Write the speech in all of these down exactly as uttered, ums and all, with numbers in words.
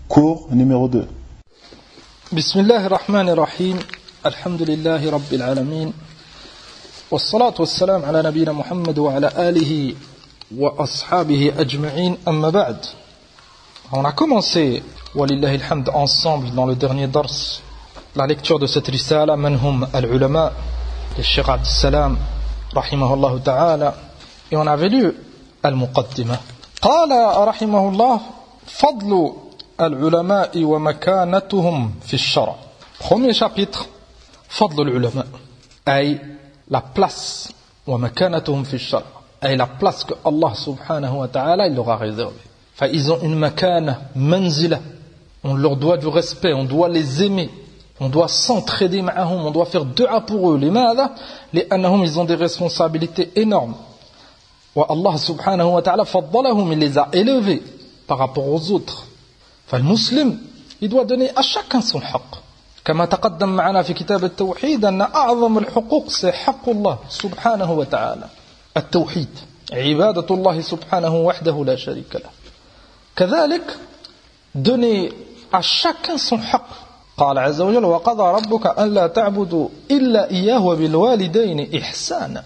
Cours numéro deux. Bismillah ar-Rahman ar-Rahim. Alhamdulillahi Rabbil Alamin. Wassalatu wassalam ala nabina Muhammad wa ala alihi wa ashabihi ajma'in. Amma ba'd. On a commencé, walillahi alhamd, ensemble dans le dernier dars, la lecture de cette risala, Manhum al-Ulama, de Cheikh Abd Salam, rahimahullah ta'ala. Et on avait lu al-Muqaddimah. Qala rahimahullah, fadlu al-ulama'i wa makanatuhum fi ash-shara'. Premier chapitre, fadlu al-ulama', ay la place, wa makanatuhum fi ash-shara', ay la place que Allah subhanahu wa ta'ala il leur a réservée. Enfin, ils ont une makana, manzila, on leur doit du respect, on doit les aimer, on doit s'entraider ma'ahum, on doit faire dua pour eux. Limadha? Li'annahum, ils ont des responsabilités énormes. Wa Allah subhanahu wa ta'ala faddalahum, il les a élevés par rapport aux autres. فالمسلم il doit donner à chacun son حق كما تقدم معنا في كتاب التوحيد أن أعظم الحقوق c'est حق الله سبحانه وتعالى التوحيد عبادة الله سبحانه وحده لا شريك له كذلك donner à chacun son حق قال عز وجل وقضى ربك ألا تعبدوا إلا إياه وبالوالدين إحسانا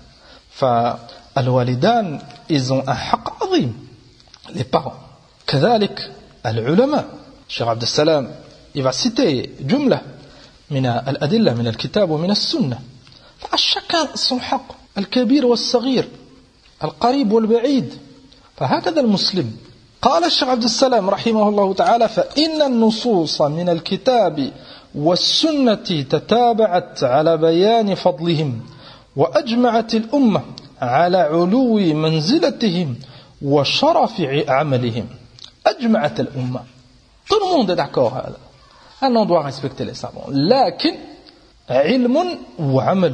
فالوالدان ils ont un حق عظيم les parents كذلك العلماء الشيخ عبد السلام il va citer جملة من الأدلة من الكتاب ومن السنة فالشكل son حق الكبير والصغير القريب والبعيد فهكذا المسلم قال الشيخ عبد السلام رحمه الله تعالى فإن النصوص من الكتاب والسنة تتابعت على بيان فضلهم وأجمعت الأمة على علو منزلتهم وشرف عملهم أجمعت الأمة. Tout le monde est d'accord. On doit respecter les savants. لكن علم وعمل.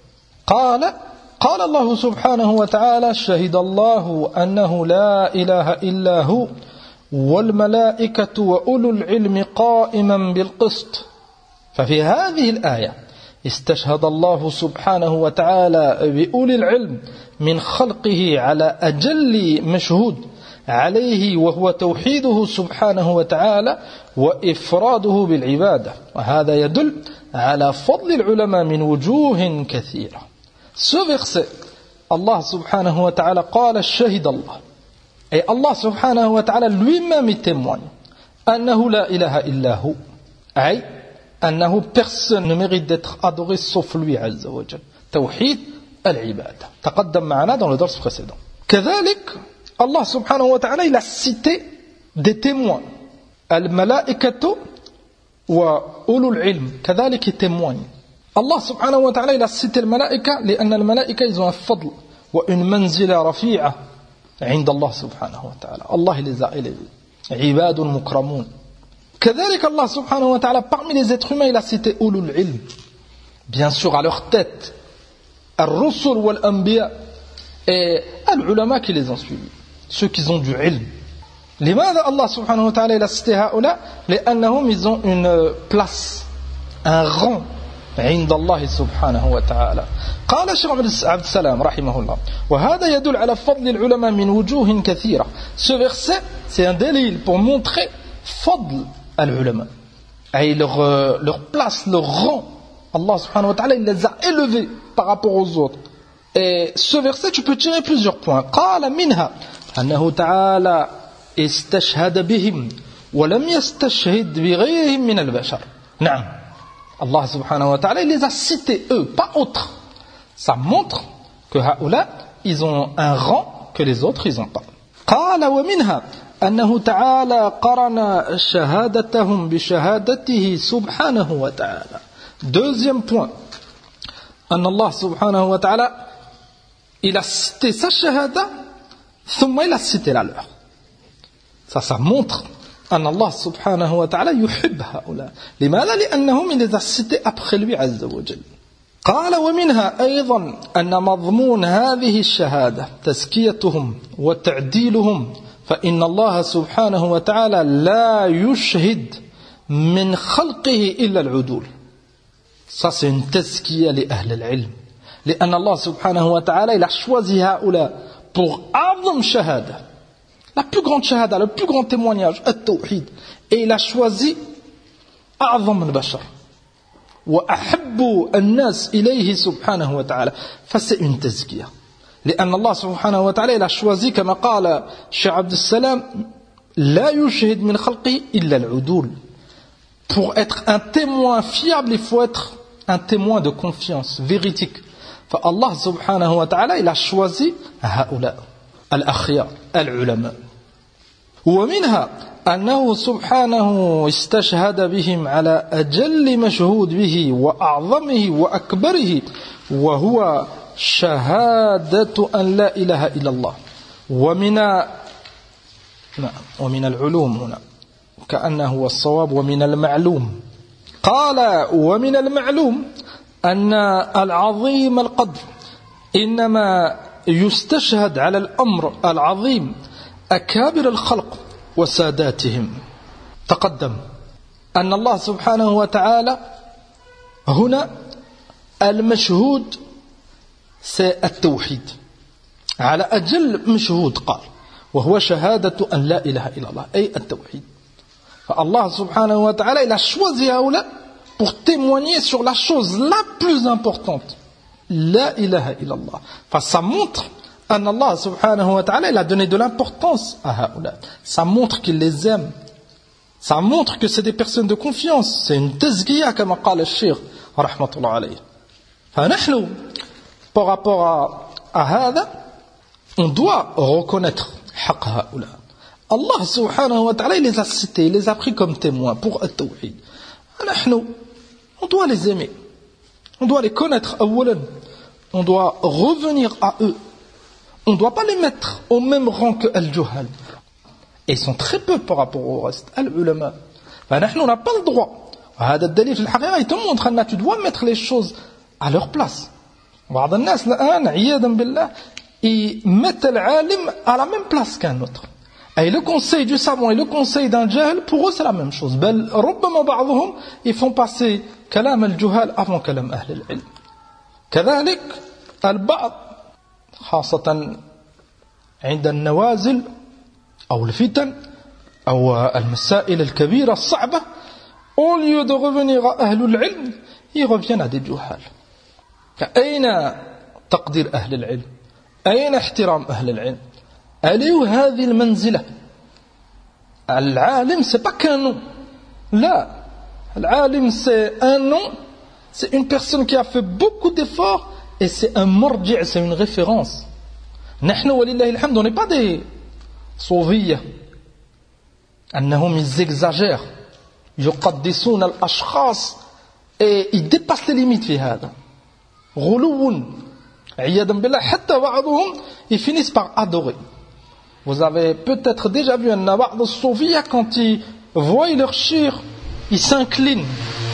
قال قال الله سبحانه وتعالى شهد الله أنه لا إله إلا هو والملائكة وأولو العلم قائما بالقسط. ففي هذه الآية استشهد الله سبحانه وتعالى بأولي العلم من خلقه على أجل مشهود عليه وهو توحيده سبحانه وتعالى وإفراده بالعبادة وهذا يدل على فضل العلماء من وجوه كثيرة. Ce verset, Allah subhanahu wa ta'ala قال شهد الله et Allah subhanahu wa ta'ala lui-même témoigne أنه لا إله إلا هو أي أنه personne ne mérite d'être adoré sauf lui عز وجل توحيد العبادة تقدم معنا dans le dars précédent. كذلك Allah subhanahu wa ta'ala il a cité des témoins al-malaikatu wa ulul ilm كذلك ils témoignent. Allah subhanahu wa ta'ala il a cité al-malaika لأن الملائكة ils ont un fadl wa une manzila rafi'a عند الله سبحانه وتعالى. Allah il les a élevés عباد مكرمون. كذلك Allah subhanahu wa ta'ala parmi les êtres humains il a cité ulul ilm, bien sûr à leur tête al-rusul wal-anbiya et al-ulama qui les ont suivis, ceux qui ont du ilm. لماذا الله سبحانه وتعالى il a cité هؤلاء لأنهم ils ont une place, un rang عند الله سبحانه وتعالى. قال الشيخ عبد السلام رحمه الله وهذا يدل على فضل العلماء من وجوه كثيرة. Ce verset c'est un délil pour montrer فضل العلماء et leur, leur place, leur rang. Allah subhanahu wa ta'ala il les a élevés par rapport aux autres. Et ce verset tu peux tirer plusieurs points. قال منها أنه تعالى استشهد بهم ولم يستشهد بغيرهم من البشر. نعم Allah subhanahu wa ta'ala il les a cités eux, pas autres. Ça montre que هؤلاء ils ont un rang que les autres ils n'ont pas. قال ومنها أنه تعالى قرن شهادتهم بشهادته سبحانه وتعالى. Deuxième point, أن الله سبحانه وتعالى il a cité sa shahada ثم il a cité la leur. Ça, ça montre أن الله سبحانه وتعالى يحب هؤلاء. لماذا؟ لأنهم il les a cités après lui عز وجل. قال ومنها أيضا أن مضمون هذه الشهادة تزكيتهم وتعديلهم فإن الله سبحانه وتعالى لا يشهد من خلقه إلا العدول. Ça c'est une tazkiya لأهل العلم لأن الله سبحانه وتعالى il a choisi هؤلاء pour أعظم شهادة La plus grande shahada, le plus grand témoignage, at-tawhid. Et il a choisi أعظم البشر وأحب الناس إليه سبحانه وتعالى. فسي une tazkiyah. لأن الله سبحانه وتعالى il a choisi كما قال Cheikh Abd Salam لا يشهد من خلقه إلا العدول. Pour être un témoin fiable, il faut être un témoin de confiance, véridique. فالله سبحانه وتعالى il a choisi هؤلاء الأخيار العلماء. ومنها أنه سبحانه استشهد بهم على أجل مشهود به وأعظمه وأكبره وهو شهادة أن لا إله إلا الله. ومن ومن العلوم هنا كأنه هو الصواب ومن المعلوم قال ومن المعلوم أن العظيم القدر إنما يستشهد على الأمر العظيم أكابر الخلق وساداتهم. تقدم أن الله سبحانه وتعالى هنا المشهود التوحيد على أجل مشهود قال وهو شهادة أن لا إله إلا الله أي التوحيد. فالله سبحانه وتعالى il a choisi هؤلاء pour témoigner sur la chose la plus importante لا إله إلا الله. فça montre أن الله سبحانه وتعالى il a donné de l'importance à هؤلاء. Ça montre qu'il les aime. Ça montre que c'est des personnes de confiance. C'est une tazkiyah كما قال الشيخ رحمة الله عليه. فنحن par rapport à, à هذا on doit reconnaître حق هؤلاء. Allah subhanahu wa ta'ala il les a cités, il les a pris comme témoins pour التوحيد. نحن on doit les aimer. On doit les connaître أولا. On doit revenir à eux. On ne doit pas les mettre au même rang que al-juhal. Et ils sont très peu par rapport au reste. Al-ulama. فنحن on n'a pas le droit. وهذا الدليل في الحقيقة il te montre أن tu dois mettre les choses à leur place. بعض الناس الآن عياذا بالله ils mettent العالم à la même place qu'un autre. Et le conseil du savant et le conseil d'un jahil, pour eux c'est la même chose. بل ربما بعضهم ils font passer كلام الجهال avant كلام أهل العلم. كذلك البعض خاصة عند النوازل أو الفتن أو المسائل الكبيرة الصعبة au lieu de revenir à أهل العلم ils reviennent à des جهال. أين تقدير أهل العلم؟ أين احترام أهل العلم؟ أليو هذه المنزلة؟ العالم c'est pas qu'un nom. Là, العالم c'est un nom, c'est une personne qui a fait beaucoup d'efforts et c'est un marji', c'est une référence. نحن ولله الحمد on n'est pas des صوفية أنهم ils exagèrent يقدسون الأشخاص et ils dépassent les limites في هذا غلو عياذا بالله حتى بعضهم ils finissent par adorer. Vous avez peut-être déjà vu un بعض الصوفية quand ils voient leur shir ils s'inclinent.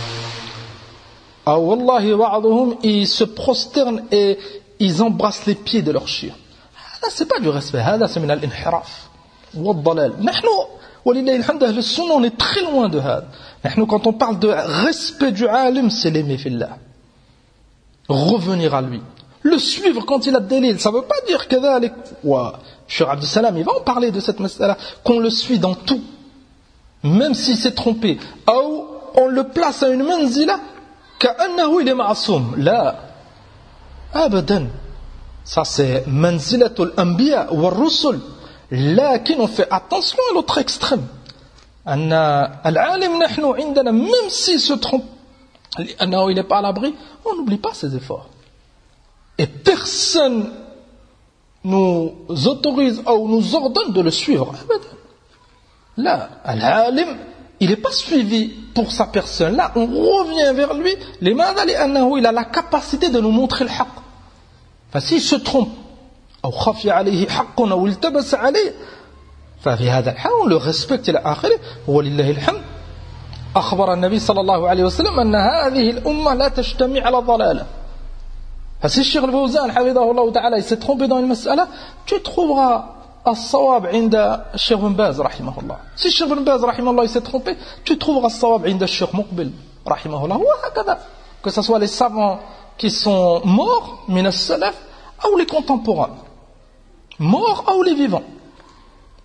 Ah wallahi بعضهم ils se prosternent et ils embrassent les pieds de leur shir. هذا c'est pas du respect, هذا c'est من الانحراف والضلال. نحن ولله الحمد أهل السنة on est très loin de هذا. نحن quand on parle de respect du alim c'est l'aimer fillah. Revenir à lui. Le suivre quand il a dalil, ça ne veut pas dire كذلك Cheikh Abd Salam il va en parler de cette mas'ala qu'on le suit dans tout même s'il s'est trompé ou on le place à une manzila كأنه il est معصوم. لا أبدا. Ça c'est manzilatul anbiya wal rusul. لكن on fait attention à l'autre extrême. أن العالم نحن عندنا même s'il se trompe لأنه il n'est pas à l'abri, on n'oublie pas ses efforts. Et personne nous autorise ou nous ordonne de le suivre. Là, al-alim, il n'est pas suivi pour sa personne. Là, on revient vers lui. لماذا؟ لأنه il a la capacité de nous montrer le haqq. Enfin, s'il se trompe, أو خفي عليه حق أو التبس عليه, ففي هذا الحال on le respecte إلى آخره. ولله الحمد. أخبر النبي صلى الله عليه وسلم أن هذه الأمة لا تجتمع على ضلالة. Si Cheikh Al-Fawzan حفظه ta'ala il s'est trompé dans une mas'ala, tu trouveras الصواب عند Cheikh Ibn Baz رحمه الله. Si Cheikh Ibn Baz رحمه الله il s'est trompé, tu trouveras الصواب عند Cheikh Muqbil رحمه الله. وهكذا. Que ce soit les savants qui sont morts من السلف ou les contemporains, morts ou les vivants.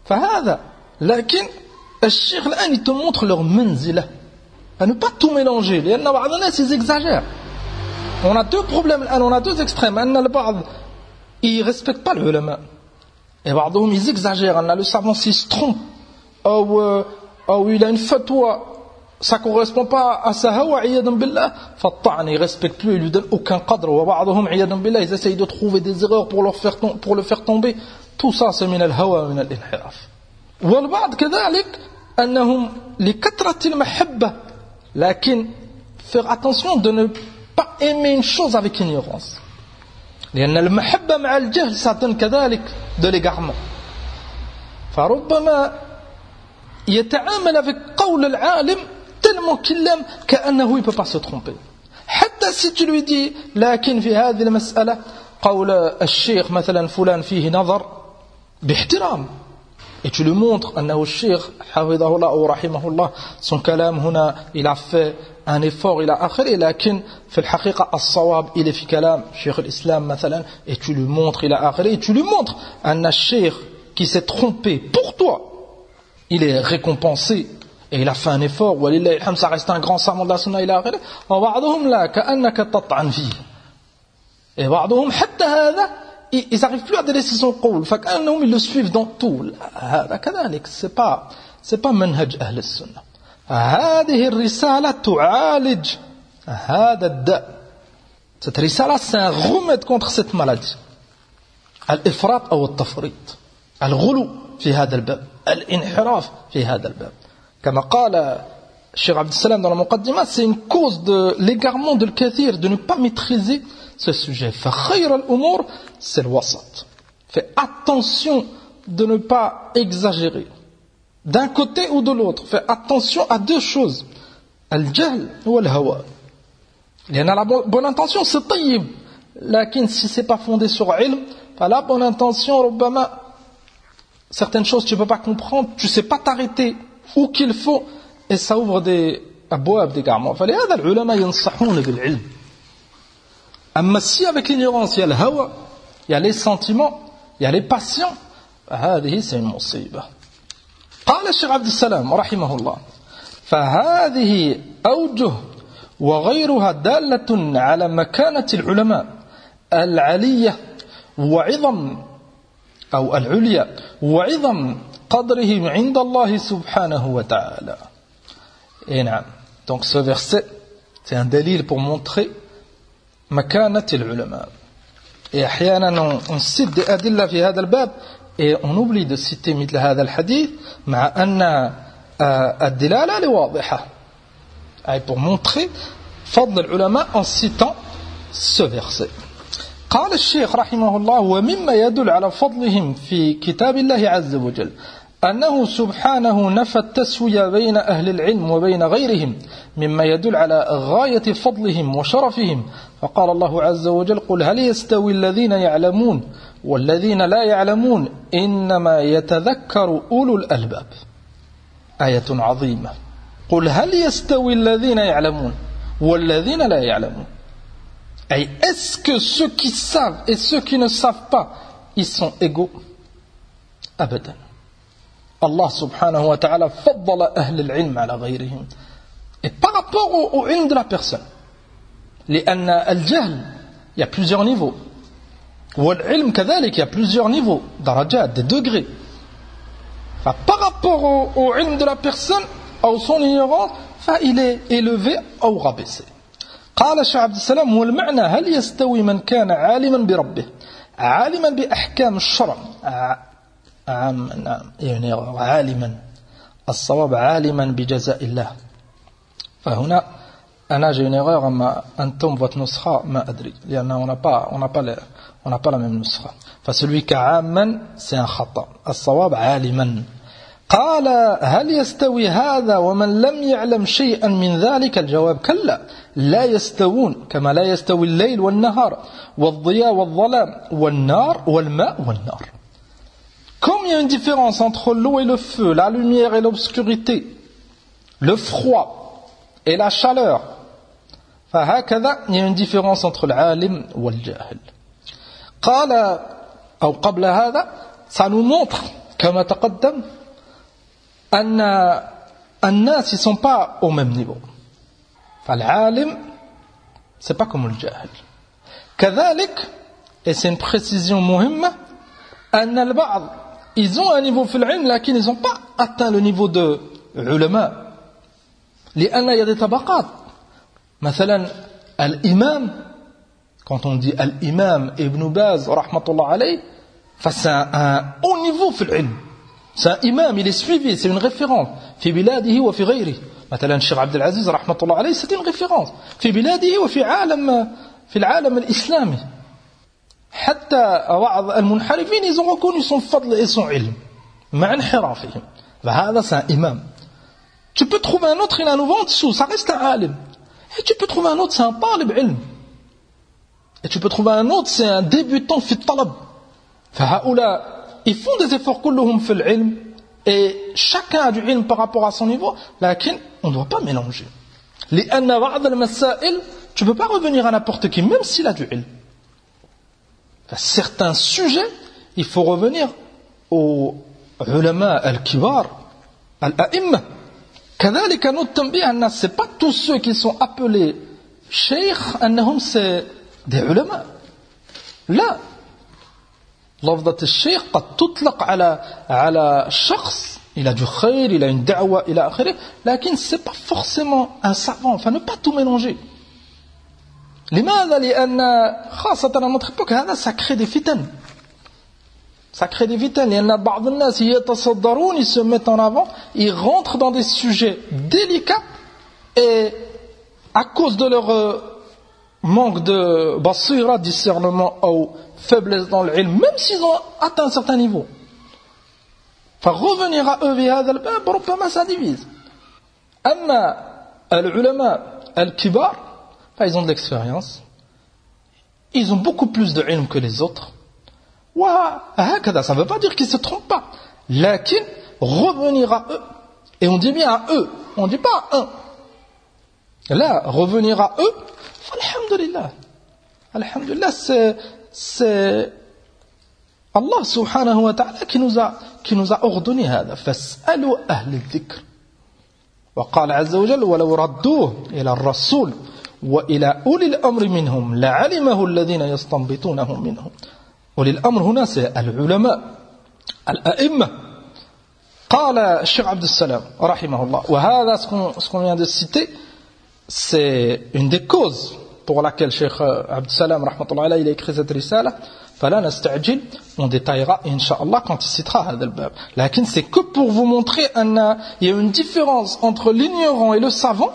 فهذا لكن الشيخ الآن il te montre leur منزلة à ne pas tout mélanger لأن بعض الناس ils exagèrent. On a deux problèmes الآن, on a deux extrêmes. أن البعض ils respectent pas l'ulama et بعضهم ils exagèrent. أن le savant s'il se trompe ou, ou il a une fatwa ça ne correspond pas à sa hawa عياذا بالله فالطعن il ne respecte plus, il lui donne aucun qadr. وبعضهم عياذا بالله ils essayent de trouver des erreurs pour, leur faire, pour le faire tomber. Tout ça c'est من الهوى ومن الانحراف. والبعض كذلك أنهم لكثرة المحبة لكن faire attention de ne pas aimer une chose avec ignorance لأن المحبة مع الجهل ça donne كذلك de l'égarement. فربما يتعامل avec قول العالم tellement qu'il l'aime كأنه il ne peut pas se tromper. حتى si tu lui dis لكن في هذه المسألة قول الشيخ مثلا فلان فيه نظر باحترام et tu lui montres أنه الشيخ حفظه الله أو رحمه الله son كلام هنا il a fait un effort إلى آخره لكن في الحقيقة الصواب il est في كلام شيخ الإسلام مثلا et tu lui montres إلى آخره et tu lui montres أن الشيخ qui s'est trompé pour toi il est récompensé et il a fait un effort ولله الحمد ça reste un grand savant de la sunna إلى آخره. وبعضهم لا كأنك تطعن فيه et بعضهم حتى هذا ils n'arrivent plus à délaisser son قول فكأنهم ils le suivent dans tout. هذا كذلك c'est pas c'est pas منهج أهل السنة. هذه الرسالة تعالج هذا الداء. Cette رسالة c'est un remède contre cette maladie. الإفراط أو التفريط, الغلو في هذا الباب, الانحراف في هذا الباب. كما قال الشيخ عبد السلام dans la muqaddimah, c'est une cause de l'égarement de l'kathir, de ne pas maîtriser ce sujet. فخير الأمور c'est le wasat. Fais attention de ne pas exagérer d'un côté ou de l'autre. Fais attention à deux choses, al-jahl ou al-hawa. لأن la bonne intention c'est طيب, لكن si c'est pas fondé sur ilm, la bonne intention ربما certaines choses tu peux pas comprendre, tu sais pas t'arrêter où qu'il faut et ça ouvre des abouab d'égarement. فلهذا العلماء ينصحون بالعلم. أما si avec l'ignorance il y a le hawa, il y a les sentiments, il y a les passions, هذه c'est une مصيبة. قال الشيخ عبد السلام رحمه الله فهذه أوجه وغيرها دالة على مكانة العلماء العلية وعظم أو العليا وعظم قدرهم عند الله سبحانه وتعالى. Et نعم. Donc ce verset c'est un dalil pour montrer مكانة العلماء. Et أحيانا on cite des adilla في هذا الباب et on oublie de citer مثل هذا الحديث مع أن الدلالة لواضحة. Et pour montrer فضل العلماء en citant ce verset. قال الشيخ رحمه الله ومما يدل على فضلهم في كتاب الله عز وجل أنه سبحانه نفى التسوية بين أهل العلم وبين غيرهم مما يدل على غاية فضلهم وشرفهم. فقال الله عز وجل قل هل يستوي الذين يعلمون والذين لا يعلمون إنما يتذكر أولو الألباب. آية عظيمة. قل هل يستوي الذين يعلمون والذين لا يعلمون. Et est-ce que ceux qui savent et ceux qui ne savent pas, ils sont égaux? Abadan. Allah subhanahu wa ta'ala faddala ahl al-ilm ala ghayrihim. Et par rapport au, au ilm de la personne, لأن الجهل, il y a plusieurs niveaux. والعلم كذلك, il y a plusieurs niveaux, darajat, des degrés. Enfin, par rapport au, au ilm de la personne, ou son ignorance, enfin, il est élevé ou rabaissé. قال الشيخ عبد السلام والمعنى هل يستوي من كان عالما بربه عالما بأحكام الشرع عام نعم يعني عالما الصواب عالما بجزاء الله. فهنا أنا j'ai une erreur أما أنتم votre نسخة ما أدري لأن on n'a pas on n'a pas le, on n'a pas la même نسخة. فcelui qui عاما c'est un خطأ, الصواب عالما. قال هل يستوي هذا ومن لم يعلم شيئا من ذلك؟ الجواب كلا لا يستوون كما لا يستوي الليل والنهار والضياء والظلام والنار والماء والنار. Comme il y a une différence entre l'eau et le feu, la lumière et l'obscurité, le froid et la chaleur, فهكذا il y a une différence entre العالم والجاهل. قال أو قبل هذا, ça nous montre كما تقدم أن الناس ne sont pas au même niveau. فالعالم c'est pas comme le جاهل. كذلك et c'est une précision مهمة أن البعض ils ont un niveau في العلم لكن ils n'ont pas atteint le niveau de علماء لأن il y a des طبقات. مثلا الإمام quand on dit الإمام ابن باز رحمة الله عليه c'est un, un haut niveau في العلم. C'est un imam, il est suivi, c'est une référence. في بلاده وفي غيره. مثلا الشيخ عبد العزيز رحمة الله عليه c'est une référence. في بلاده وفي عالم في العالم الإسلامي. حتى بعض المنحرفين ils ont reconnu son fadl et son ilm مع انحرافهم. فهذا c'est un imam. Tu peux trouver un autre, il a un nouveau en dessous, ça reste un alim. Et tu peux trouver un autre, c'est un talib ilm. Et tu peux trouver un autre, c'est un débutant في الطلب. فهؤلاء ils font des efforts كلهم في العلم et chacun a du ilm par rapport à son niveau, لكن on ne doit pas mélanger. لأن بعض المسائل tu ne peux pas revenir à n'importe qui même s'il a du ilm. Certains sujets il faut revenir aux علماء الكبار الأئمة. كذلك نتنبه الناس c'est pas tous ceux qui sont appelés شيخ أنهم c'est des علماء. لا. لفظة الشيخ قد تطلق على على شخص il a du خير, il a une da'wa إلى آخره, لكن c'est pas forcément un savant. Enfin, ne pas tout mélanger. لماذا؟ لأن خاصة à notre époque هذا ça crée des fitans. Ça crée des fitans. لأن بعض الناس يتصدرون, ils se mettent en avant, ils rentrent dans des sujets délicats et à cause de leur manque de basira, discernement ou faiblesse dans le ilm, même s'ils ont atteint un certain niveau. Enfin, revenir à eux via هذا الباب ربما ça divise. أما العلماء الكبار, ils ont de l'expérience, ils ont beaucoup plus de ilm que les autres. وهكذا, ça ne veut pas dire qu'ils ne se trompent pas. لكن revenir à eux, et on dit bien à eux, on ne dit pas à un. Là, revenir à eux, alhamdulillah. Alhamdulillah, c'est c'est Allah subhanahu wa ta'ala qui nous a, qui nous a ordonné هذا. فاسألوا أهل الذكر. وقال عز وجل ولو ردوه إلى الرسول وإلى أولي الأمر منهم لعلمه الذين يستنبطونه منهم. أولي الأمر هنا c'est العلماء الأئمة. قال الشيخ عبد السلام رحمه الله, وهذا ce qu'on vient de citer c'est une des causes pour laquelle Cheikh Abd Salam rahmatullah alayhi il a écrit cette risala. فلا نستعجل, on détaillera Inch'Allah quand il citera هذا الباب. لكن c'est que pour vous montrer qu'il y a une différence entre l'ignorant et le savant.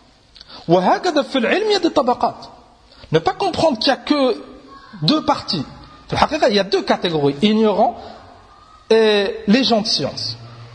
وهكذا في العلم il y a des طبقات. Ne pas comprendre qu'il n'y a que deux parties. في الحقيقة il y a deux catégories, ignorants et les gens de science.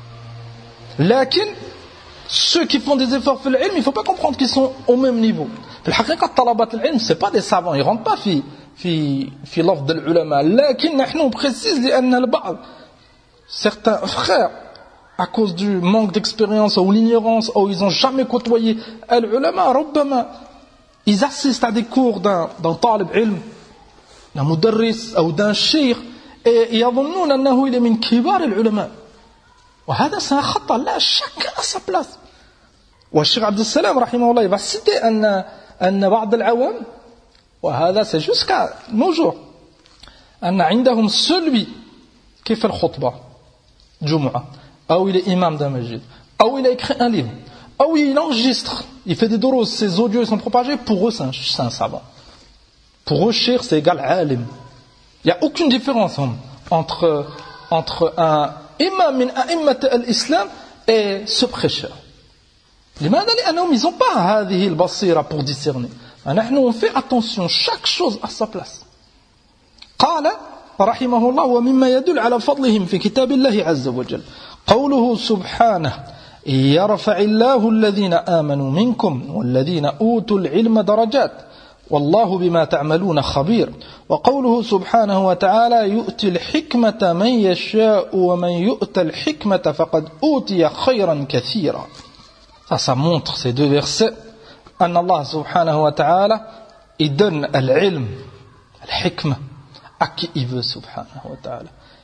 لكن ceux qui font des efforts في العلم, il ne faut pas comprendre qu'ils sont au même niveau. في الحقيقة طلبة العلم c'est pas des savants, ils rentrent pas في في في لفظ العلماء. لكن نحن précise لأن البعض certains frères à cause du manque d'expérience ou l'ignorance ou ils n'ont jamais côtoyé العلماء ربما ils assistent à des cours d'un d'un طالب علم, d'un مدرس ou d'un cheikh et يظنون أنه il est من كبار العلماء. وهذا c'est un خطأ. لا, chacun à sa place. والشيخ عبد السلام رحمه الله il va citer أن أن بعض العوام, وهذا c'est jusqu'à nos jours, أن عندهم celui qui fait le khutbah Jumu'ah, ou il est imam d'un masjid, ou il a écrit un livre, ou il enregistre, il fait des doros, ses audios sont propagés, pour eux c'est un, c'est un savant. Pour eux, cheikh c'est égal alim. Il n'y a aucune différence entre, entre un imam min a'immat al-islam et ce prêcheur. لماذا؟ لأنهم ils n'ont pas هذه البصيرة pour discerner. نحن on fait attention, chaque chose à sa place. قال رحمه الله ومما يدل على فضلهم في كتاب الله عز وجل قوله سبحانه يرفع الله الذين آمنوا منكم والذين أوتوا العلم درجات والله بما تعملون خبير. وقوله سبحانه وتعالى يؤتي الحكمة من يشاء ومن يؤت الحكمة فقد أوتي خيرا كثيرا. Ça, ça montre ces deux versets. أن الله سبحانه وتعالى il donne العلم الحكمة à qui il veut سبحانه وتعالى.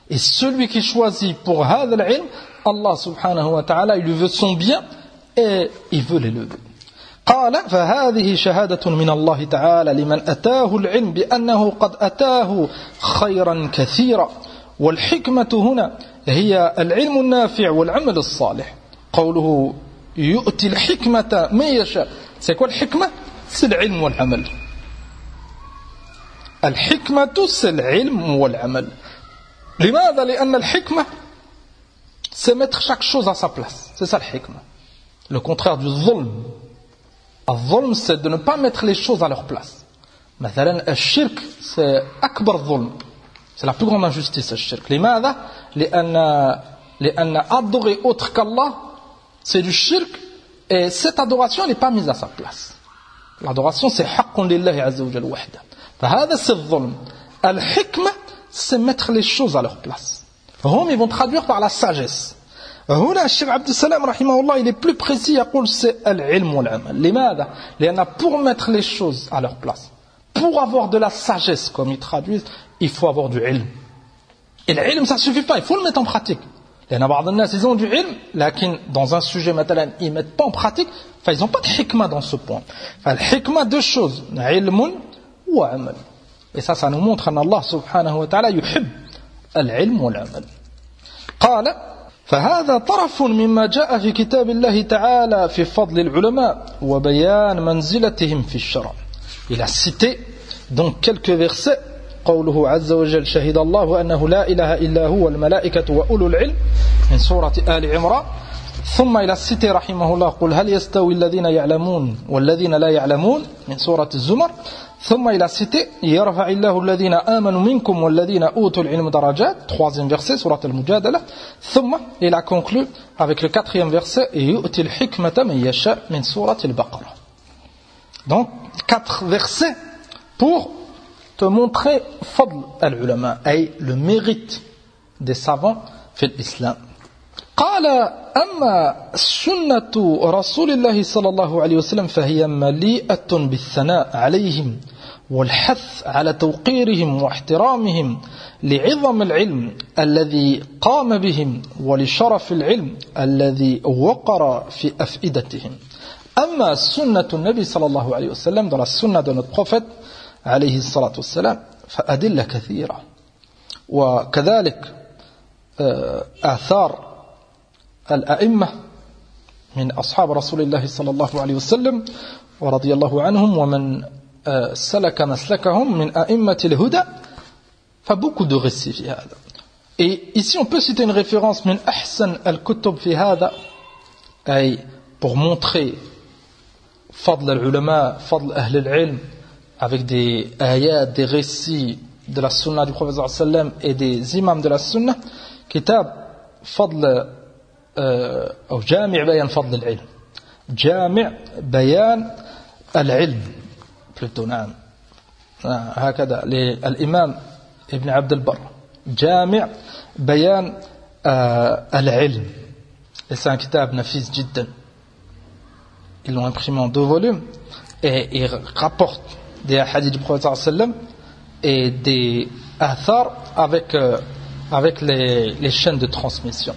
Et celui qui choisit pour هذا العلم, Allah subhanahu wa ta'ala, il lui veut son bien et il veut l'élever. قال فهذه شهادة من الله تعالى لمن أتاه العلم بأنه قد أتاه خيرا كثيرا والحكمة هنا هي العلم النافع والعمل الصالح. قوله يؤتي الحكمة من يشاء. C'est quoi الحكمة? C'est العلم والعمل. الحكمة c'est العلم والعمل. لماذا؟ لأن الحكمة c'est mettre chaque chose à sa place. C'est ça le hikmah. Le contraire du zulm. الظلم c'est de ne pas mettre les choses à leur place. مثلا الشرك c'est أكبر ظلم. C'est la plus grande injustice الشرك. لماذا؟ لأن لأن adorer autre qu'Allah c'est du shirk et cette adoration n'est pas mise à sa place. L'adoration c'est حق لله عز وجل وحده. فهذا c'est الظلم. الحكمة c'est mettre les choses à leur place. هم ils vont traduire par la sagesse. هنا الشيخ عبد السلام رحمه الله il est plus précis يقول c'est العلم والعمل. لماذا؟ لأن pour mettre les choses à leur place, pour avoir de la sagesse comme ils traduisent, il faut avoir du ilm. Et l'ilm ça suffit pas, il faut le mettre en pratique. لأن بعض الناس ils ont du ilm, لكن dans un sujet مثلا ils mettent pas en pratique, enfin ils ont pas de hikmah dans ce point. فالحكمة deux choses, علم وعمل. Et ça ça nous montre أن الله سبحانه وتعالى يحب العلم والعمل. قال فهذا طرف مما جاء في كتاب الله تعالى في فضل العلماء وبيان منزلتهم في الشرع. Il a cité donc quelques versets. قوله عز وجل شهد الله أنه لا إله إلا هو الملائكة وأولو العلم من سورة آل عمران. ثم إلى cité رحمه الله قل هل يستوي الذين يعلمون والذين لا يعلمون من سورة الزمر. ثم إلى cité يرفع الله الذين آمنوا منكم والذين أوتوا العلم درجات. Troisième verset سورة المجادلة. ثم il a conclu avec le quatrième verset يؤتي الحكمة من يشاء من سورة البقرة. Donc quatre versets pour te montrer fadl al-ulama, ay le mérite des savants في الإسلام. قال أما سنة رسول الله صلى الله عليه وسلم فهي مليئة بالثناء عليهم والحث على توقيرهم واحترامهم لعظم العلم الذي قام بهم ولشرف العلم الذي وقر في أفئدتهم. أما سنة النبي صلى الله عليه وسلم dans la sunna de notre prophète عليه الصلاة والسلام فأدلة كثيرة وكذلك آثار الأئمة من أصحاب رسول الله صلى الله عليه وسلم ورضي الله عنهم ومن سلك مسلكهم من أئمة الهدى فبوكو de récits في هذا. Et ici on peut citer une référence من أحسن الكتب في هذا أي pour montrer فضل العلماء فضل أهل العلم avec des ayats, des récits de la sunna du prophète sallallahu alayhi wa sallam et des imams de la sunna. كتاب فضل أو جامع بيان فضل العلم. جامع بيان العلم plutôt نعم هكذا للإمام ابن عبد البر. جامع بيان العلم. Et c'est un كتاب نفيس جدا. Ils l'ont imprimé en deux volumes et il rapporte des hadiths du prophète sallallahu alayhi wa sallam et des athar avec, euh, avec les, les chaînes de transmission.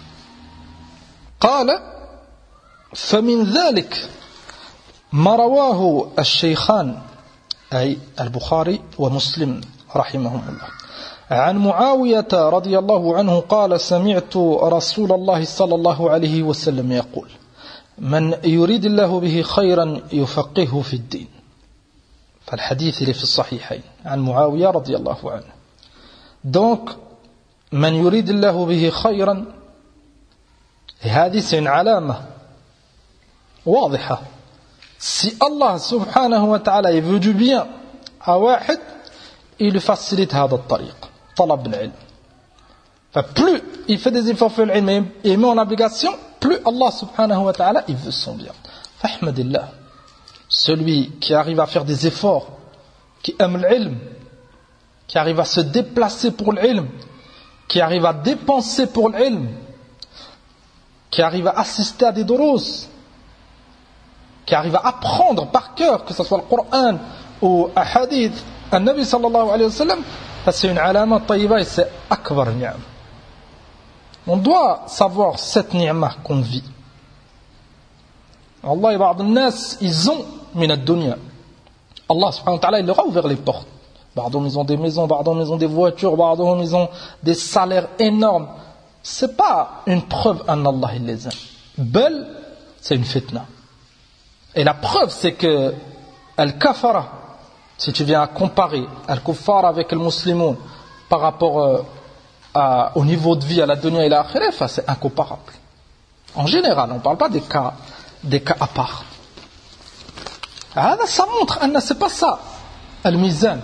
قال فمن ذلك ما رواه الشيخان أي البخاري ومسلم رحمهم الله عن معاوية رضي الله عنه قال سمعت رسول الله صلى الله عليه وسلم يقول من يريد الله به خيرا يفقهه في الدين. فالحديث اللي في الصحيحين عن معاوية رضي الله عنه. Donc من يريد الله به خيرا هذه c'est une علامة واضحة. Si Allah subhanahu wa ta'ala il veut du bien à واحد, il lui facilite هذا الطريق طلب العلم. Plus il fait des efforts pour l'ilm et il met en obligation, plus Allah subhanahu wa ta'ala il veut son bien. Fahmadillah. Celui qui arrive à faire des efforts, qui aime l'ilm, qui arrive à se déplacer pour l'ilm, qui arrive à dépenser pour l'ilm, qui arrive à assister à des durus, qui arrive à apprendre par cœur, que ce soit le Coran ou un hadith, un Nabi sallallahu alayhi wa sallam, Ça c'est une alama tayyiba et c'est akbar ni'am. On doit savoir cette ni'ma qu'on vit. Allah et ba'd al-nas, ils ont min ad-dunya. Allah subhanahu wa ta'ala, il leur a ouvert les portes. Ba'dhum, ils ont des maisons, ba'dhum, ils ont des voitures, ba'dhum, ils ont des salaires énormes. C'est pas une preuve en Allah, il les aime. Bel, c'est une fitna. Et la preuve, c'est que al-kafara, si tu viens à comparer al-kuffar avec le musulman par rapport euh, à, au niveau de vie à la dunya et à l'akhirah, c'est incomparable. En général, on ne parle pas des cas, des cas à part. Ah, ça montre, c'est pas ça, al-mizan.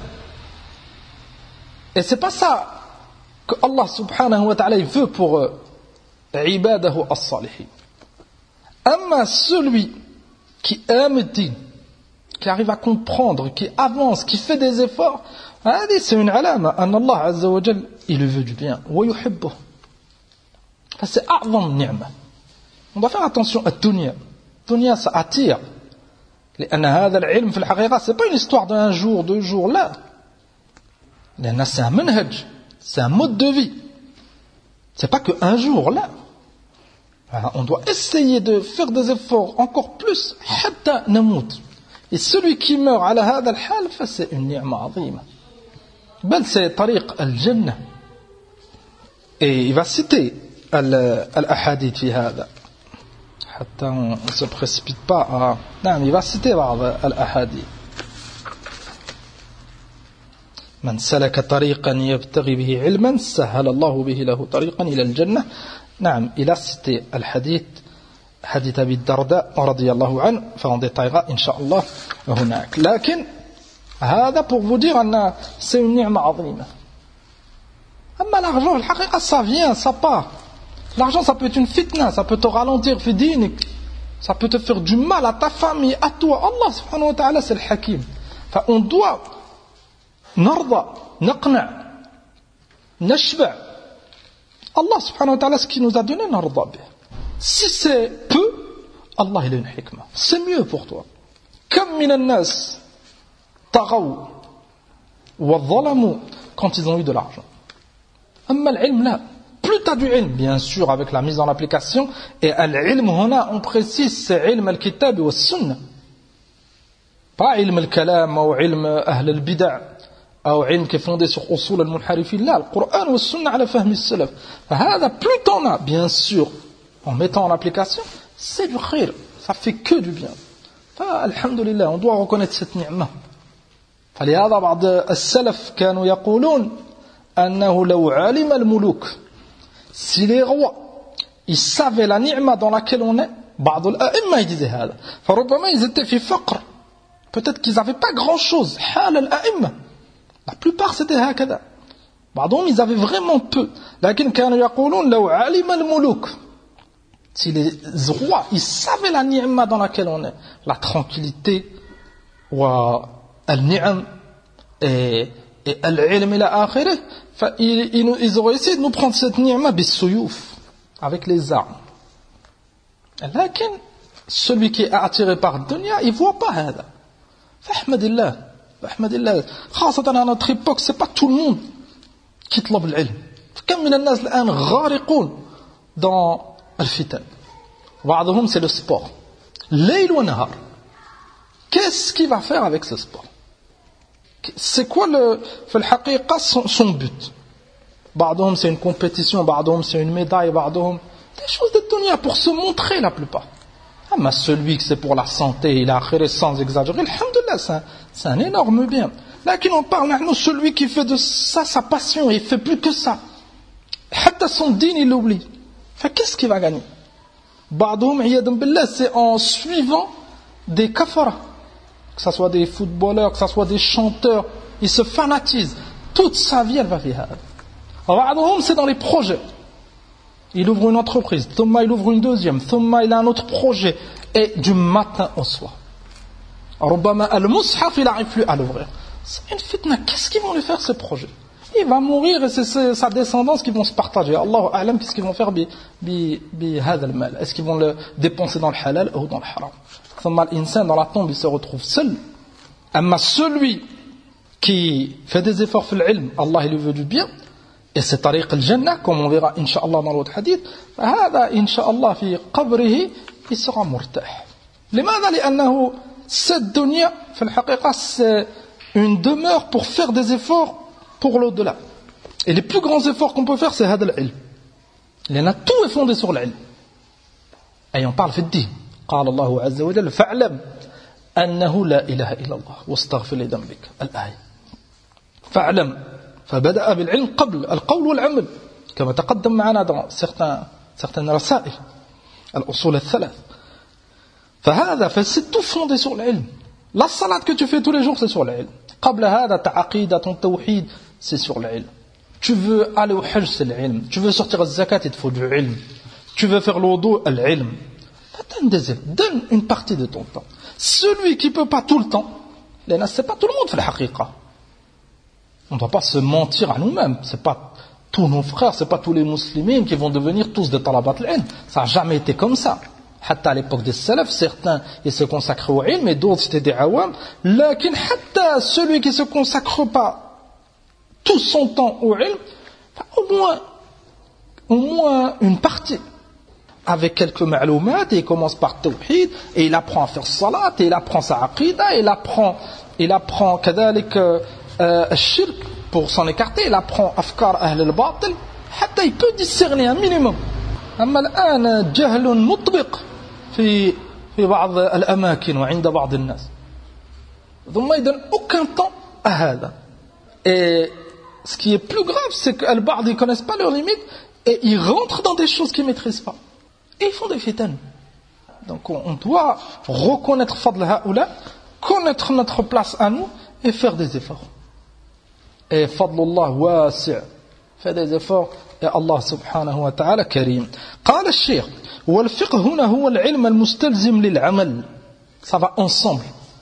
Et c'est pas ça que Allah subhanahu wa ta'ala veut pour euh, ibadahu as-salihin. Amma celui qui aime din, qui arrive à comprendre, qui avance, qui fait des efforts, c'est une alama, an Allah azza wa jal, il lui veut du bien, wa yuhibbuh. C'est a'zam ni'ma. On doit faire attention à dunya. Dunya, ça attire. لأن هذا العلم في الحقيقة c'est pas une histoire d'un jour, deux jours, là. لأن c'est un manhaj, c'est un mode de vie. C'est pas que un jour, là. Alors, on doit essayer de faire des efforts encore plus حتى نموت. Et celui qui meurt على هذا الحال c'est une ni'ma عظيمة. بل c'est طريق الجنة. Et il va citer الأحاديث في هذا. حتى on ne se précipite pas à... Non, il va citer بعض الأحاديث. من سلك طريقا يبتغي به علما سهل الله به له طريقا إلى الجنة. نعم, il a cité الحديث حديث أبي الدرداء رضي الله عنه, فon détaillera إن شاء الله هناك. لكن هذا pour vous dire أن c'est une ni'ma عظيمة. أما l'argent, الحقيقة ça vient, ça part. L'argent, ça peut être une fitna, ça peut te ralentir, fi dinik, ça peut te faire du mal à ta famille, à toi. Allah subhanahu wa ta'ala, c'est le hakim. Enfin, on doit narda, naqna, nashba. Allah subhanahu wa ta'ala, ce qu'il nous a donné, narda. Si c'est peu, Allah, il a une hikmah. C'est mieux pour toi. Comme min al-nas, taghaw, wa dhalamu, quand ils ont eu de l'argent. Amma al-ilm, là. Plus tu as du ilm, bien sûr, avec la mise en application, et al-ilm, on précise, c'est ilm al-kitab wa sunnah. Pas ilm al-kalam, ou ilm ahl al-bida', ou ilm qui est fondé sur usul al-munharifin. Là, le Coran wa sunnah ala fahm al-salaf. Plus t'en as, bien sûr, en mettant en application, c'est du khir, ça fait que du bien. Alhamdulillah, on doit reconnaître cette ni'ma. فلهذا بعض السلف كانوا يقولون أنه لو علم الملوك si les rois ils savaient la ni'ma dans laquelle on est, بعض الأئمة ils disaient هذا فربما ils étaient في فقر, peut-être qu'ils n'avaient pas grand chose. حال الأئمة, la plupart c'était هكذا. بعضهم ils avaient vraiment peu. لكن كانوا يقولون لو علم الملوك, si les rois ils savaient la ni'ma dans laquelle on est, la tranquillité wa al-ni'am et et al-ilm ila akhirih, ils, ils auraient essayé de nous prendre cette ni'ma bis-suyuf, avec les armes. Lakin, celui qui est attiré par le dunya, il ne voit pas hada. Fahmadillah, fahmadillah. Khasatan à notre époque, c'est pas tout le monde qui tlab l'ilm. Comme min al-nas l'an ghariqoun dans al-fitan. Ba'dhum c'est le sport. Layl wa nahar. Qu'est-ce qu'il va faire avec ce sport? C'est quoi le, son, son but? Ba'dhum c'est une compétition, ba'dhum c'est une médaille, ba'dhum des choses de dunya pour se montrer la plupart. Ah, mais celui qui c'est pour la santé et l'akhirah sans exagérer, alhamdoulilah, c'est un, c'est un énorme bien. Là, qui on parle, nous, celui qui fait de ça sa passion, il fait plus que ça. Hatta son din, il l'oublie. Enfin, qu'est-ce qu'il va gagner? Ba'dhum, iyadun billah, c'est en suivant des kafaras. Que ce soit des footballeurs, que ce soit des chanteurs, ils se fanatisent. Toute sa vie, elle va faire. Alors, c'est dans les projets. Il ouvre une entreprise, thumma il ouvre une deuxième, thumma il a un autre projet, et du matin au soir. Rubbama al-mushaf, il n'arrive plus à l'ouvrir. C'est une fitna. Qu'est-ce qu'ils vont lui faire, ce projet? Il va mourir et c'est sa descendance qui vont se partager. Allahu a'lam, qu'est-ce qu'ils vont faire bi, bi, bi hadha al-mal? Est-ce qu'ils vont le dépenser dans le halal ou dans le haram? Thumma l'insan, dans la tombe, il se retrouve seul. Amma celui qui fait des efforts في العلم, Allah il lui veut du bien, et c'est طريق الجنة, comme on verra Inch'Allah dans l'autre hadith, فهذا Inch'Allah في قبره il sera مرتاح. لماذا؟ لأنه cette dunya في الحقيقة c'est une demeure pour faire des efforts pour l'au-delà. Et les plus grands efforts qu'on peut faire c'est هذا العلم. لأن tout est fondé sur العلم. Et on parle في الدين. قال الله عز وجل فاعلم أنه لا إله إلا الله واستغفر لذنبك الآية. فاعلم فبدأ بالعلم قبل القول والعمل كما تقدم معنا dans certains certaines رسائل الأصول الثلاث. فهذا c'est tout fondé sur العلم. La salat que tu fais tous les jours c'est sur العلم. قبل هذا ta aqida, ton tawhid c'est sur العلم. Tu veux aller au hajj c'est العلم. Tu veux sortir la zakat il te faut du ilm. Tu veux faire le wudu العلم. Donne des efforts, donne une partie de ton temps. Celui qui ne peut pas tout le temps, c'est pas tout le monde fait la haqiqa. On ne doit pas se mentir à nous-mêmes. Ce n'est pas tous nos frères, ce n'est pas tous les musulmans qui vont devenir tous des talabat al-ilm. Ça n'a jamais été comme ça. Hatta à l'époque des salafs, certains ils se consacraient au ilm, mais d'autres c'était des awam. Lakin hatta celui qui ne se consacre pas tout son temps au ilm, au moins, au moins une partie. Avec quelques ma'loumat, et il commence par tawhid, et il apprend à faire salat, et il apprend sa aqida, et il apprend, il apprend kadalik al-shirk pour s'en écarter, il apprend afkar ahl al-batil, hatta il peut discerner un minimum. أما الآن جهل مطبق في في بعض الأماكن وعند بعض الناس. ثم il donne aucun temps à هذا. Et ce qui est plus grave, c'est que al-ba'd ils connaissent pas leurs limites et ils rentrent dans des choses qu'ils maîtrisent pas. Et ils font des fitan. Donc on, on doit reconnaître fadl haoula, connaître notre place à nous et faire des efforts. Et fadlullah wasi', fait des efforts et Allah subhanahu wa ta'ala karim. قال الشيخ والفقه هنا هو العلم المستلزم للعمل. Ça va ensemble.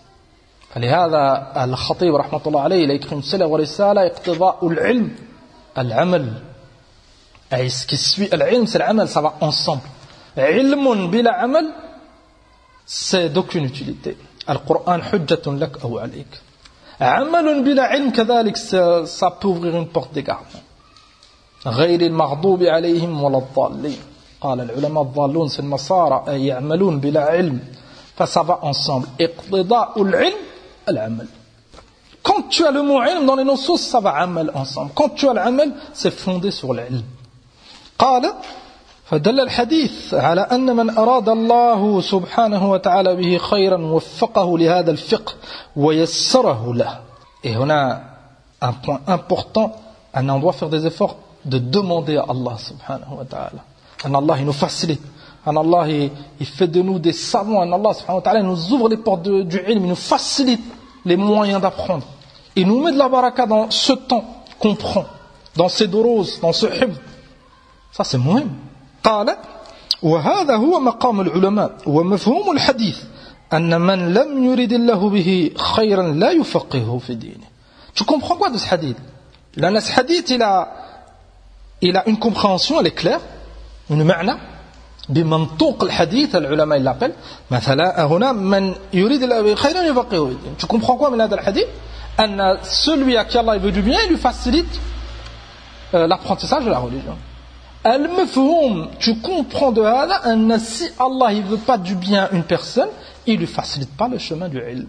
فلهذا الخطيب رحمة الله عليه il a écrit une célèbre رسالة اقتضاء العلم العمل. Et ce qui suit العلم c'est العمل, ça va ensemble. علم بلا عمل c'est d'aucune utilité. القرآن حجة لك أو عليك. عمل بلا علم كذلك ça peut ouvrir une porte d'égarement. غير المغضوب عليهم ولا الضالين. قال العلماء الضالون c'est النصارى أي يعملون بلا علم. فça va ensemble. اقتضاء العلم العمل. Quand tu as le mot علم dans les nusus ça va عمل ensemble. Quand tu as العمل c'est fondé sur العلم. قال فدل الحديث على أن من أراد الله سبحانه وتعالى به خيرا وفقه لهذا الفقه ويسره له. Et on a un point important, on doit faire des efforts de demander à Allah subhanahu wa ta'ala. En Allah il nous facilite, en Allah il, il fait de nous des savants, en Allah subhanahu wa ta'ala il nous ouvre les portes de, du ilm, il nous facilite les moyens d'apprendre. Il nous met de la baraka dans ce temps qu'on prend, dans ces duros, dans ce hifz. Ça c'est muhim. قال وهذا هو مقام العلماء ومفهوم الحديث أن من لم يرد الله به خيرا لا يفقهه في دينه. Tu comprends quoi de ce hadith? Là, ce hadith il a, il a une compréhension, elle est claire, une معنى بمنطوق الحديث العلماء ils l'appellent مثلا هنا من يريد الله به خيرا يفقهه في دينه. Tu comprends quoi من هذا الحديث? أن celui à qui Allah veut du bien il lui facilite euh, l'apprentissage de la religion. Al-mafhoum, tu comprends de hada, que si Allah ne veut pas du bien à une personne, il ne lui facilite pas le chemin du ilm.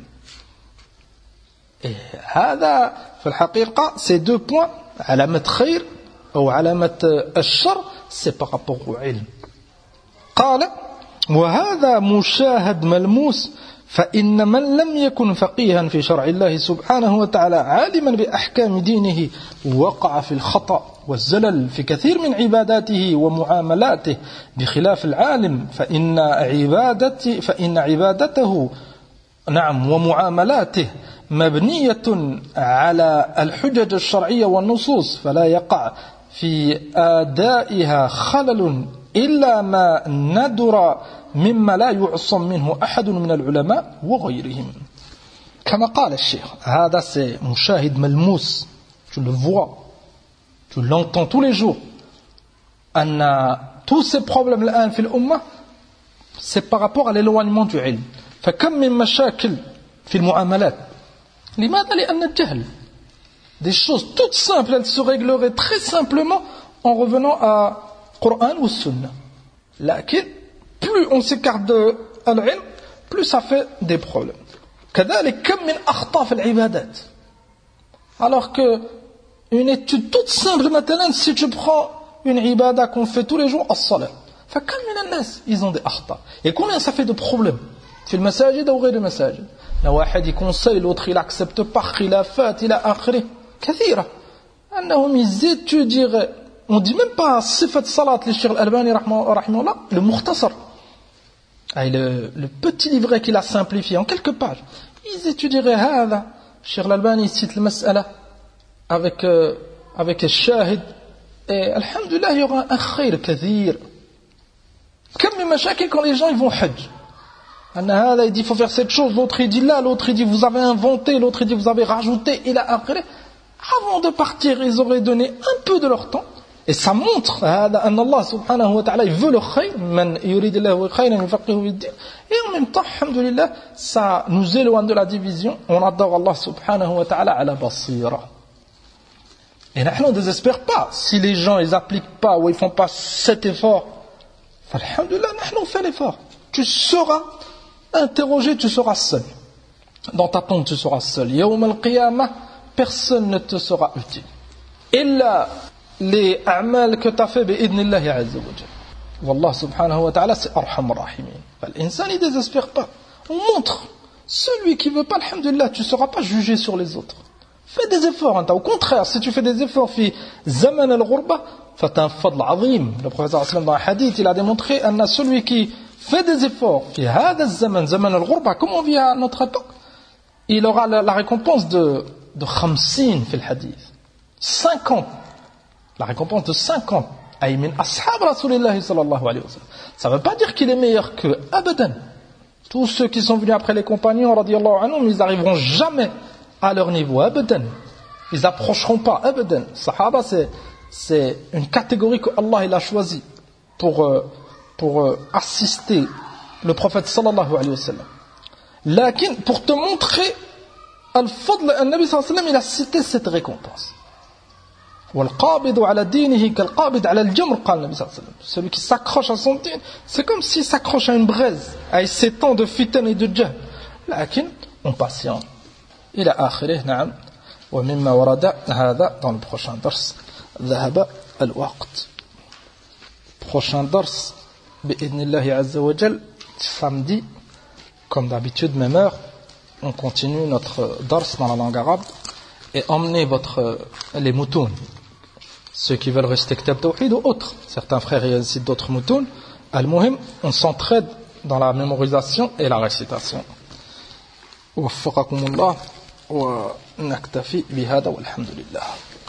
Et hada, في الحقيقة, ces deux points, علامة خير ou علامة الشر, c'est par rapport au ilm. قال وهذا مشاهد ملموس فإن من لم يكن فقيها في شرع الله سبحانه وتعالى عالما بأحكام دينه وقع في الخطأ والزلل في كثير من عباداته ومعاملاته بخلاف العالم فإن عبادته فإن عبادته نعم ومعاملاته مبنية على الحجج الشرعية والنصوص فلا يقع في أدائها خلل إلا ما ندر مما لا يعصم منه أحد من العلماء وغيرهم. كما قال الشيخ هذا c'est مشاهد ملموس, tu le vois, tu l'entends tous les jours. أن tous ces problèmes الآن في الأمة c'est par rapport à l'éloignement du ilm. فكم من مشاكل في المعاملات. لماذا؟ لأن الجهل. des choses toutes simples, elles se régleraient très simplement en revenant à Coran ou Sunna. Lakin, plus on s'écarte de l'ilm, plus ça fait des problèmes. كذلك كم من أخطاء في العبادات. Alors que une étude toute simple maintenant, si tu prends une ibada qu'on fait tous les jours, as-salat. فكم من الناس ils ont des أخطاء. Et combien ça fait de problèmes في المساجد أو غير المساجد. Il y a واحد يconseille, l'autre il accepte pas, خلافات إلى آخره كثيرة. أنهم ils étudieraient. On dit même pas صفة صلاة للشيخ الألباني رحمه الله, le mukhtasar. Le, le petit livret qu'il a simplifié en quelques pages. Ils étudieraient هذا. Cheikh Al-Albani cite le mas'ala avec euh, avec le shahid et alhamdulillah il y aura un khayr kathir. Comme les mashakil quand les gens ils vont hajj. Il dit il faut faire cette chose, l'autre il dit là, l'autre il dit vous avez inventé, l'autre il dit vous avez rajouté, et là après, avant de partir ils auraient donné un peu de leur temps. Et ça montre qu'Allah subhanahu wa ta'ala il veut le khayr, man yuridillahu khayran yufaqihu fid-din. Et en même temps, alhamdulillah, ça nous éloigne de la division. On adore Allah subhanahu wa ta'ala ala basira. Et nous ne désespère pas. Si les gens ils appliquent pas ou ils font pas cet effort, alhamdulillah, nous on fait l'effort. Tu seras interrogé, tu seras seul. Dans ta tombe, tu seras seul. Yawm al-qiyamah, personne ne te sera utile. Illa les a'mal que tu as fait bi'idnillahi azza wa jalla. Wallah subhanahu wa ta'ala c'est arham rahimin. L'insan il désespère pas. On montre celui qui veut pas, alhamdulillah, tu seras pas jugé sur les autres. Fais des efforts, hein, au contraire, si tu fais des efforts fi zaman al-ghurba, fa t'as un fadl azim. Le prophète sallallahu dans un hadith, il a démontré que celui qui fait des efforts fi hada zaman zaman al-ghurba, comme on vit à notre époque, il aura la, la récompense de de khamsin fi le hadith. cinquante. La récompense de cinquante. Ay min ashab Rasulillah sallallahu alayhi wa sallam. Ça ne veut pas dire qu'il est meilleur que abadan. Tous ceux qui sont venus après les compagnons radiyallahu anhum, ils n'arriveront jamais à leur niveau abadan. Ils n'approcheront pas abadan. Sahaba c'est c'est une catégorie que Allah il a choisi pour pour assister le prophète sallallahu alayhi wa sallam. Lakin pour te montrer al-fadl, an-nabi sallallahu alayhi wa sallam il a cité cette récompense. Celui qui s'accroche à son dîn, c'est comme s'il s'accroche à une braise, à ses temps de fitan et de jahl. Lakin, on patiente. Il a akhirih, na'am. Wa mimma warada, hada, dans le prochain dars, dhahaba al-waqt. Prochain dars, bi'idnillahi azza wa jal, samedi, comme d'habitude, même heure, on continue notre dars dans la langue arabe, et emmenez votre, les moutons. Ceux qui veulent rester Kitab Tawhid ou autres. Certains frères y citent d'autres moutons. Al-Muhim, on s'entraide dans la mémorisation et la récitation. Waffaqakumullah wa naktafi bihada walhamdulillah.